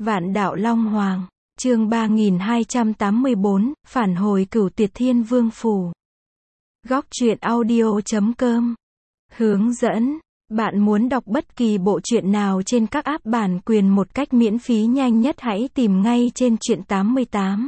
Vạn đạo Long Hoàng, chương 3284, phản hồi Cửu Tuyệt Thiên Vương Phủ. Góc truyện audio.com. Hướng dẫn, bạn muốn đọc bất kỳ bộ truyện nào trên các app bản quyền một cách miễn phí nhanh nhất hãy tìm ngay trên truyện 88.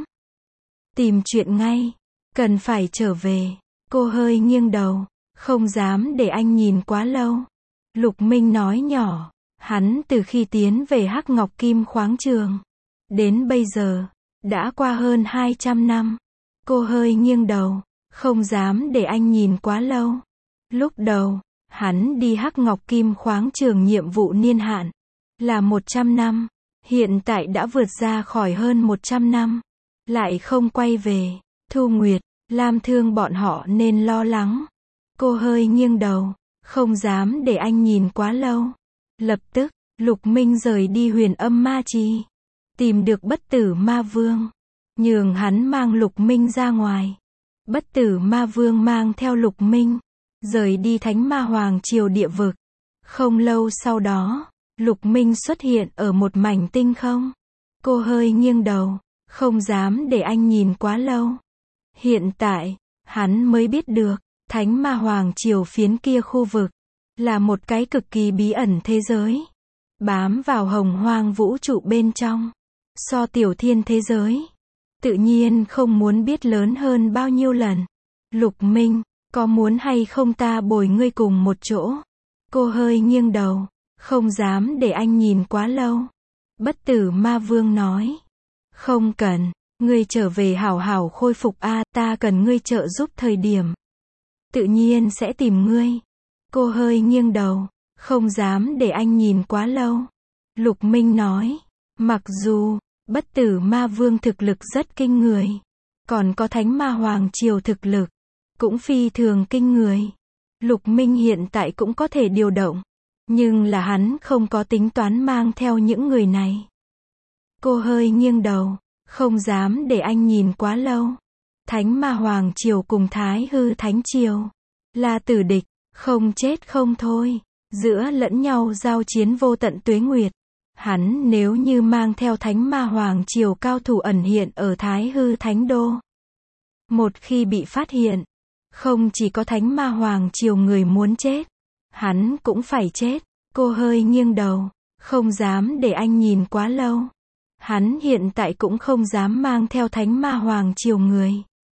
Tìm truyện ngay, cần phải trở về. Cô hơi nghiêng đầu, không dám để anh nhìn quá lâu. Lục Minh nói nhỏ, hắn từ khi tiến về Hắc Ngọc Kim khoáng trường đến bây giờ, đã qua hơn 200 năm. Cô hơi nghiêng đầu, không dám để anh nhìn quá lâu. Lúc đầu, hắn đi Hắc Ngọc Kim khoáng trường nhiệm vụ niên hạn là 100 năm, hiện tại đã vượt ra khỏi hơn 100 năm, lại không quay về. Thu Nguyệt, Lam Thương bọn họ nên lo lắng. Cô hơi nghiêng đầu, không dám để anh nhìn quá lâu. Lập tức, Lục Minh rời đi Huyền Âm Ma Trì, tìm được Bất Tử Ma Vương, nhường hắn mang Lục Minh ra ngoài. Bất Tử Ma Vương mang theo Lục Minh, rời đi Thánh Ma Hoàng Triều địa vực. Không lâu sau đó, Lục Minh xuất hiện ở một mảnh tinh không. Cô hơi nghiêng đầu, không dám để anh nhìn quá lâu. Hiện tại, hắn mới biết được, Thánh Ma Hoàng Triều phiến kia khu vực, là một cái cực kỳ bí ẩn thế giới, bám vào hồng hoang vũ trụ bên trong. So tiểu thiên thế giới, tự nhiên không muốn biết lớn hơn bao nhiêu lần. Lục Minh, có muốn hay không ta bồi ngươi cùng một chỗ? Cô hơi nghiêng đầu, không dám để anh nhìn quá lâu. Bất Tử Ma Vương nói, không cần, ngươi trở về hảo hảo khôi phục a, ta cần ngươi trợ giúp thời điểm, tự nhiên sẽ tìm ngươi. Cô hơi nghiêng đầu, không dám để anh nhìn quá lâu. Lục Minh nói, mặc dù Bất Tử Ma Vương thực lực rất kinh người, còn có Thánh Ma Hoàng Triều thực lực cũng phi thường kinh người, Lục Minh hiện tại cũng có thể điều động, nhưng là hắn không có tính toán mang theo những người này. Cô hơi nghiêng đầu, không dám để anh nhìn quá lâu. Thánh Ma Hoàng Triều cùng Thái Hư Thánh Triều là tử địch, không chết không thôi, giữa lẫn nhau giao chiến vô tận tuế nguyệt. Hắn nếu như mang theo Thánh Ma Hoàng Triều cao thủ ẩn hiện ở Thái Hư Thánh Đô, một khi bị phát hiện, không chỉ có Thánh Ma Hoàng Triều người muốn chết, hắn cũng phải chết. Cô hơi nghiêng đầu, không dám để anh nhìn quá lâu. Hắn hiện tại cũng không dám mang theo Thánh Ma Hoàng Triều người.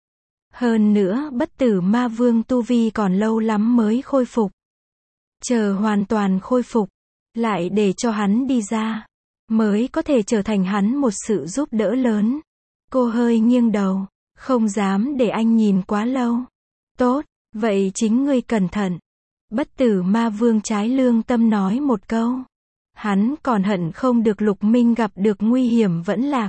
Hơn nữa, Bất Tử Ma Vương tu vi còn lâu lắm mới khôi phục. Chờ hoàn toàn khôi phục, lại để cho hắn đi ra, mới có thể trở thành hắn một sự giúp đỡ lớn. Cô hơi nghiêng đầu, không dám để anh nhìn quá lâu. Tốt, vậy chính ngươi cẩn thận. Bất Tử Ma Vương trái lương tâm nói một câu. Hắn còn hận không được Lục Minh gặp được nguy hiểm vẫn lạc.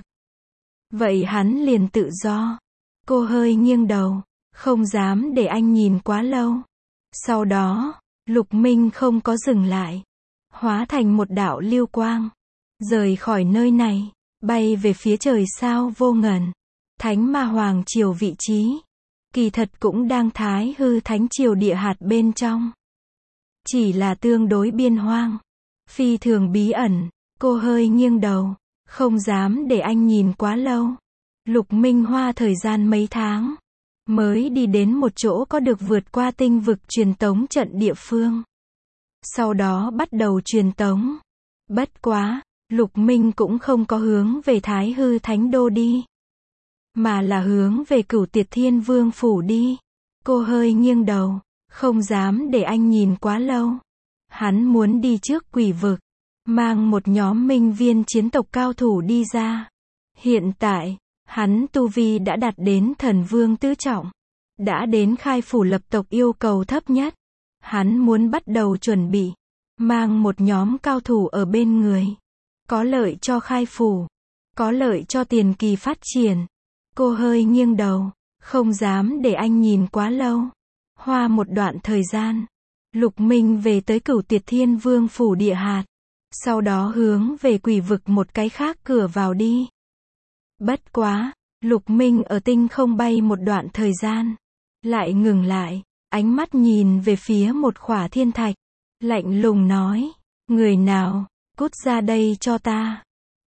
Vậy hắn liền tự do. Cô hơi nghiêng đầu, không dám để anh nhìn quá lâu. Sau đó, Lục Minh không có dừng lại, hóa thành một đạo lưu quang, rời khỏi nơi này, bay về phía trời sao vô ngần. Thánh Ma Hoàng Triều vị trí, kỳ thật cũng đang Thái Hư Thánh Triều địa hạt bên trong. Chỉ là tương đối biên hoang, phi thường bí ẩn. Cô hơi nghiêng đầu, không dám để anh nhìn quá lâu. Lục Minh hoa thời gian mấy tháng, mới đi đến một chỗ có được vượt qua tinh vực truyền tống trận địa phương. Sau đó bắt đầu truyền tống. Bất quá, Lục Minh cũng không có hướng về Thái Hư Thánh Đô đi, mà là hướng về Cửu Tuyệt Thiên Vương Phủ đi. Cô hơi nghiêng đầu, không dám để anh nhìn quá lâu. Hắn muốn đi trước quỷ vực, mang một nhóm minh viên chiến tộc cao thủ đi ra. Hiện tại, hắn tu vi đã đạt đến thần vương tứ trọng, đã đến khai phủ lập tộc yêu cầu thấp nhất. Hắn muốn bắt đầu chuẩn bị, mang một nhóm cao thủ ở bên người, có lợi cho khai phủ, có lợi cho tiền kỳ phát triển. Cô hơi nghiêng đầu, không dám để anh nhìn quá lâu. Hoa một đoạn thời gian, Lục Minh về tới Cửu Tuyệt Thiên Vương Phủ địa hạt, sau đó hướng về quỷ vực một cái khác cửa vào đi. Bất quá, Lục Minh ở tinh không bay một đoạn thời gian, lại ngừng lại, ánh mắt nhìn về phía một khỏa thiên thạch, lạnh lùng nói, người nào, cút ra đây cho ta.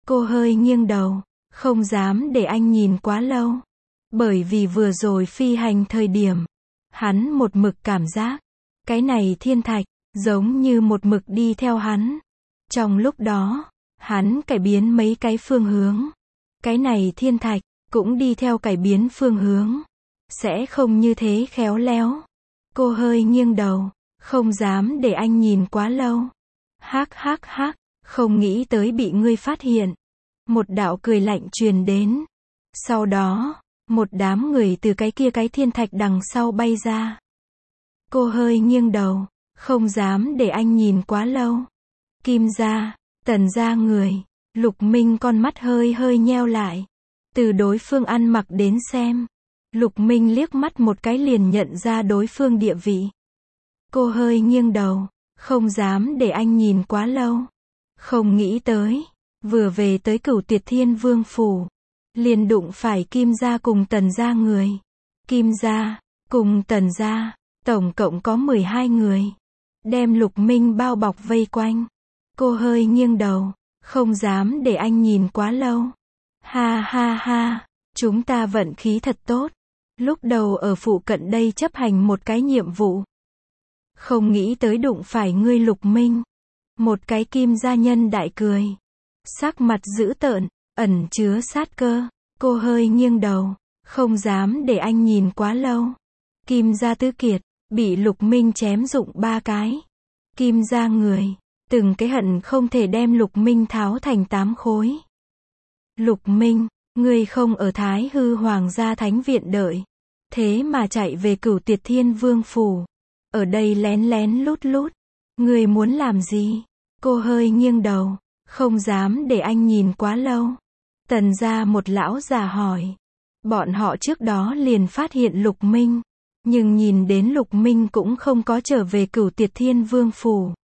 Cô hơi nghiêng đầu, không dám để anh nhìn quá lâu. Bởi vì vừa rồi phi hành thời điểm, hắn một mực cảm giác, cái này thiên thạch, giống như một mực đi theo hắn. Trong lúc đó, hắn cải biến mấy cái phương hướng. Cái này thiên thạch, cũng đi theo cải biến phương hướng. Sẽ không như thế khéo léo. Cô hơi nghiêng đầu, không dám để anh nhìn quá lâu. Hắc, không nghĩ tới bị ngươi phát hiện. Một đạo cười lạnh truyền đến. Sau đó, một đám người từ cái thiên thạch đằng sau bay ra. Cô hơi nghiêng đầu, không dám để anh nhìn quá lâu. Kim gia, Tần gia người, Lục Minh con mắt hơi nheo lại. Từ đối phương ăn mặc đến xem, Lục Minh liếc mắt một cái liền nhận ra đối phương địa vị. Cô hơi nghiêng đầu, không dám để anh nhìn quá lâu. Không nghĩ tới, vừa về tới Cửu Tuyệt Thiên Vương phủ, liền đụng phải Kim gia cùng Tần gia người. Kim gia, cùng Tần gia, tổng cộng có 12 người. Đem Lục Minh bao bọc vây quanh. Cô hơi nghiêng đầu, không dám để anh nhìn quá lâu. Ha, chúng ta vận khí thật tốt. Lúc đầu ở phụ cận đây chấp hành một cái nhiệm vụ. Không nghĩ tới đụng phải ngươi Lục Minh. Một cái Kim gia nhân đại cười. Sắc mặt dữ tợn, ẩn chứa sát cơ. Cô hơi nghiêng đầu, không dám để anh nhìn quá lâu. Kim gia tứ kiệt, bị Lục Minh chém rụng 3 cái. Kim gia người, từng cái hận không thể đem Lục Minh tháo thành 8 khối. Lục Minh, ngươi không ở Thái Hư Hoàng gia thánh viện đợi. Thế mà chạy về Cửu Tuyệt Thiên Vương phủ. Ở đây lén lút. Ngươi muốn làm gì? Cô hơi nghiêng đầu, không dám để anh nhìn quá lâu. Tần gia một lão già hỏi. Bọn họ trước đó liền phát hiện Lục Minh. Nhưng nhìn đến Lục Minh cũng không có trở về Cửu Tuyệt Thiên Vương phủ.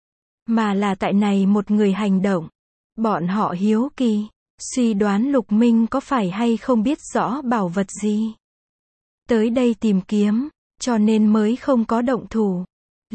Mà là tại này một người hành động. Bọn họ hiếu kỳ. Suy đoán Lục Minh có phải hay không biết rõ bảo vật gì. Tới đây tìm kiếm, cho nên mới không có động thủ.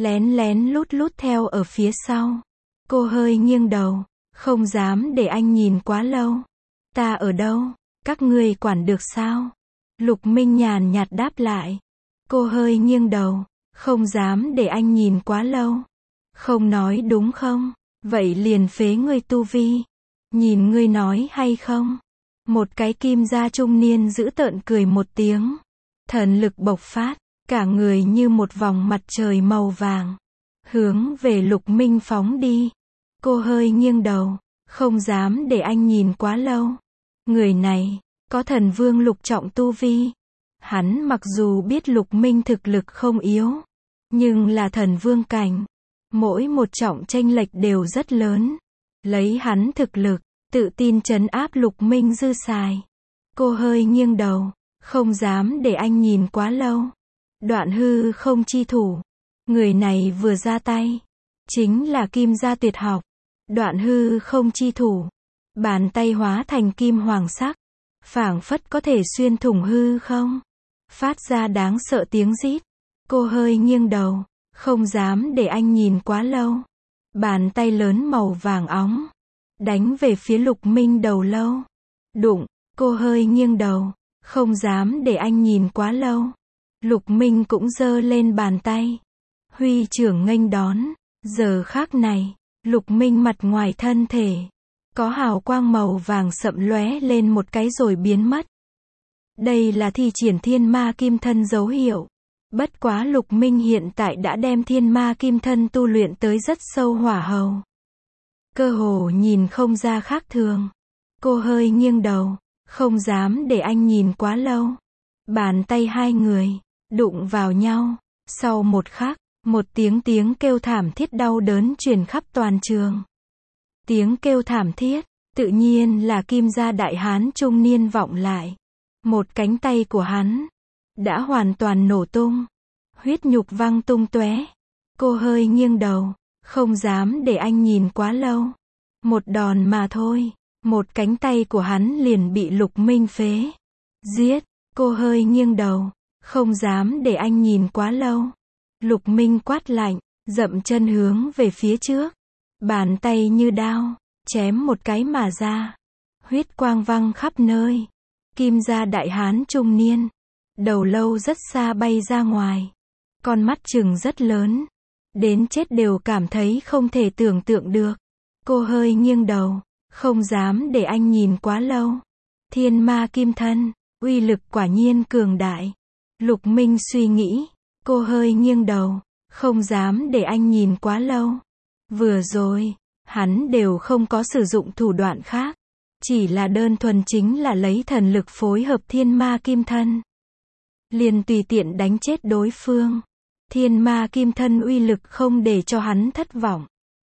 Lén lút theo ở phía sau. Cô hơi nghiêng đầu, không dám để anh nhìn quá lâu. Ta ở đâu? Các ngươi quản được sao? Lục Minh nhàn nhạt đáp lại. Cô hơi nghiêng đầu, không dám để anh nhìn quá lâu. Không nói đúng không? Vậy liền phế ngươi tu vi. Nhìn ngươi nói hay không? Một cái Kim gia trung niên giữ tợn cười một tiếng. Thần lực bộc phát, cả người như một vòng mặt trời màu vàng. Hướng về Lục Minh phóng đi. Cô hơi nghiêng đầu, không dám để anh nhìn quá lâu. Người này, có thần vương lục trọng tu vi. Hắn mặc dù biết Lục Minh thực lực không yếu, nhưng là thần vương cảnh. Mỗi một trọng chênh lệch đều rất lớn. Lấy hắn thực lực, tự tin trấn áp Lục Minh dư xài. Cô hơi nghiêng đầu, không dám để anh nhìn quá lâu. Đoạn hư không chi thủ. Người này vừa ra tay, chính là Kim gia tuyệt học. Đoạn hư không chi thủ. Bàn tay hóa thành kim hoàng sắc. Phảng phất có thể xuyên thủng hư không. Phát ra đáng sợ tiếng rít. Cô hơi nghiêng đầu, không dám để anh nhìn quá lâu. Bàn tay lớn màu vàng óng. Đánh về phía Lục Minh đầu lâu. Đụng, cô hơi nghiêng đầu, không dám để anh nhìn quá lâu. Lục Minh cũng giơ lên bàn tay. Huy trưởng nghênh đón. Giờ khác này, Lục Minh mặt ngoài thân thể có hào quang màu vàng sậm lóe lên một cái rồi biến mất. Đây là thi triển thiên ma kim thân dấu hiệu. Bất quá Lục Minh hiện tại đã đem thiên ma kim thân tu luyện tới rất sâu hỏa hầu. Cơ hồ nhìn không ra khác thường. Cô hơi nghiêng đầu, không dám để anh nhìn quá lâu. Bàn tay hai người đụng vào nhau. Sau một khắc, một tiếng kêu thảm thiết đau đớn truyền khắp toàn trường. Tiếng kêu thảm thiết, tự nhiên là Kim gia đại hán trung niên vọng lại. Một cánh tay của hắn đã hoàn toàn nổ tung, huyết nhục văng tung tóe. Cô hơi nghiêng đầu, không dám để anh nhìn quá lâu. Một đòn mà thôi, một cánh tay của hắn liền bị Lục Minh phế. Giết, cô hơi nghiêng đầu, không dám để anh nhìn quá lâu. Lục Minh quát lạnh, dậm chân hướng về phía trước. Bàn tay như đao, chém một cái mà ra. Huyết quang văng khắp nơi. Kim gia đại hán trung niên. Đầu lâu rất xa bay ra ngoài. Con mắt trừng rất lớn. Đến chết đều cảm thấy không thể tưởng tượng được. Cô hơi nghiêng đầu. Không dám để anh nhìn quá lâu. Thiên ma kim thân. Uy lực quả nhiên cường đại. Lục Minh suy nghĩ. Cô hơi nghiêng đầu. Không dám để anh nhìn quá lâu. Vừa rồi, hắn đều không có sử dụng thủ đoạn khác. Chỉ là đơn thuần chính là lấy thần lực phối hợp thiên ma kim thân. Liền tùy tiện đánh chết đối phương. Thiên ma kim thân uy lực không để cho hắn thất vọng.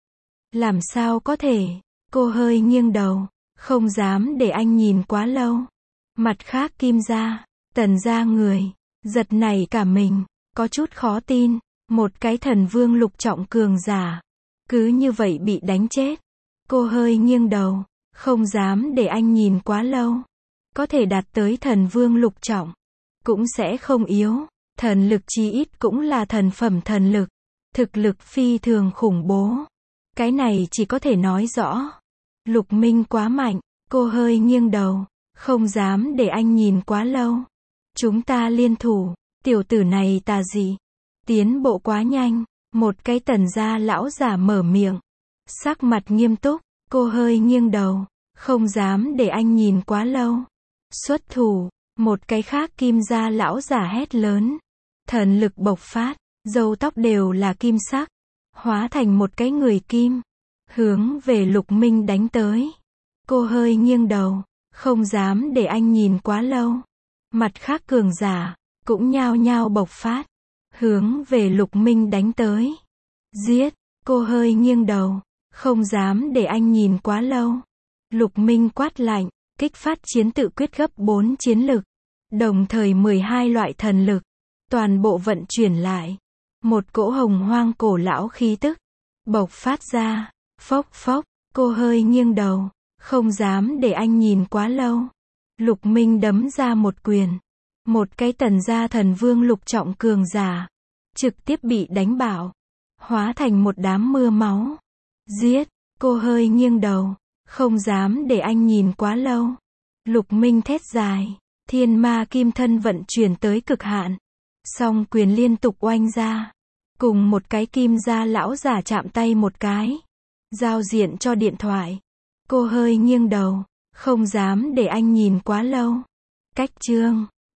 Làm sao có thể? Cô hơi nghiêng đầu. Không dám để anh nhìn quá lâu. Mặt khác Kim gia, Tần gia người, giật nảy cả mình, có chút khó tin. Một cái thần vương lục trọng cường giả. Cứ như vậy bị đánh chết. Cô hơi nghiêng đầu. Không dám để anh nhìn quá lâu. Có thể đạt tới thần vương lục trọng. Cũng sẽ không yếu. Thần lực chí ít cũng là thần phẩm thần lực. Thực lực phi thường khủng bố. Cái này chỉ có thể nói rõ. Lục Minh quá mạnh. Cô hơi nghiêng đầu. Không dám để anh nhìn quá lâu. Chúng ta liên thủ. Tiểu tử này tà gì? Tiến bộ quá nhanh. Một cái Tần gia lão giả mở miệng. Sắc mặt nghiêm túc. Cô hơi nghiêng đầu. Không dám để anh nhìn quá lâu. Xuất thủ. Một cái khác Kim gia lão giả hét lớn. Thần lực bộc phát. Râu tóc đều là kim sắc. Hóa thành một cái người kim. Hướng về Lục Minh đánh tới. Cô hơi nghiêng đầu. Không dám để anh nhìn quá lâu. Mặt khác cường giả. Cũng nhao nhao bộc phát. Hướng về Lục Minh đánh tới. Giết. Cô hơi nghiêng đầu. Không dám để anh nhìn quá lâu. Lục Minh quát lạnh. Kích phát chiến tự quyết gấp 4 chiến lực. Đồng thời 12 loại thần lực. Toàn bộ vận chuyển lại. Một cỗ hồng hoang cổ lão khí tức. Bộc phát ra. Phốc phốc. Cô hơi nghiêng đầu. Không dám để anh nhìn quá lâu. Lục Minh đấm ra một quyền. Một cái Tần gia thần vương lục trọng cường giả. Trực tiếp bị đánh bạo. Hóa thành một đám mưa máu. Giết. Cô hơi nghiêng đầu. Không dám để anh nhìn quá lâu. Lục Minh thét dài. Thiên ma kim thân vận chuyển tới cực hạn. Song quyền liên tục oanh ra. Cùng một cái Kim gia lão giả chạm tay một cái. Giao diện cho điện thoại. Cô hơi nghiêng đầu. Không dám để anh nhìn quá lâu. Cách chương